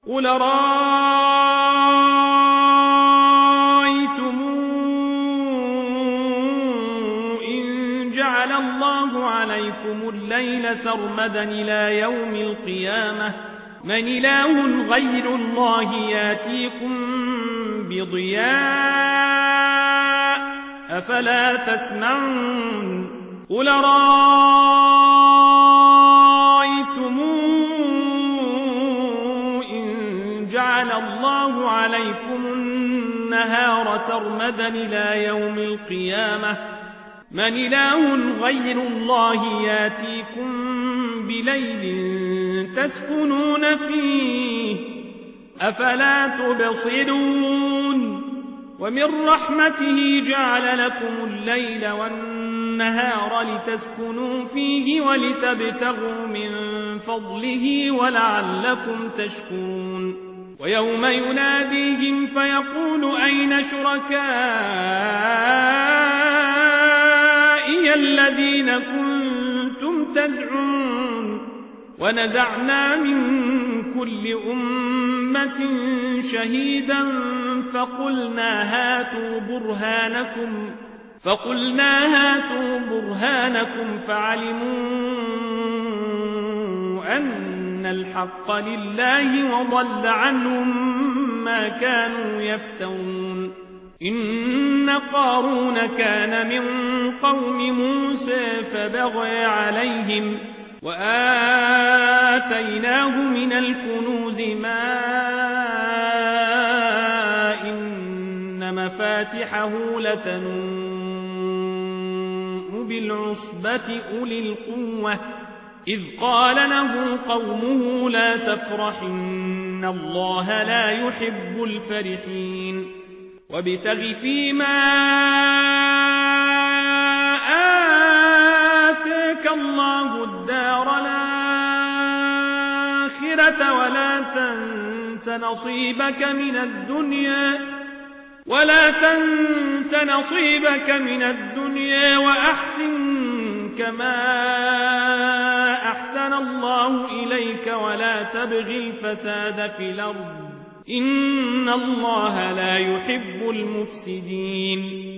قل رأيتم إن جعل الله عليكم الليل سرمدا إلى يوم القيامة من إله غير الله ياتيكم بضياء أفلا تسمعون قل رأيتم إن جعل الله عليكم النهار سرمدا إلى يوم القيامة من إله غير الله ياتيكم بليل تسكنون فيه أفلا تبصرون ومن رحمته جعل لكم الليل والنهار لتسكنوا فيه ولتبتغوا من فضله ولعلكم تشكرون ويوم يناديهم فيقول أين شركائي الذين كنتم تزعمون ونزعنا من كل أمة شهيدا فقلنا هاتوا برهانكم فعلموا أن الحق لله وضل عنهم ما كانوا يفترون إن قارون كان من قوم موسى فبغى عليهم وآتيناه من الكنوز ما إن مفاتحه لتنوء بالعصبة أولي القوة إذ قال له قومه لا تفرح إن الله لا يحب الفرحين وابتغ فيما آتاك الله الدار الآخرة ولا تنس نصيبك من الدنيا وأحسن كما أحسن الله إليك ولا تبغي الفساد في الأرض إن الله لا يحب المفسدين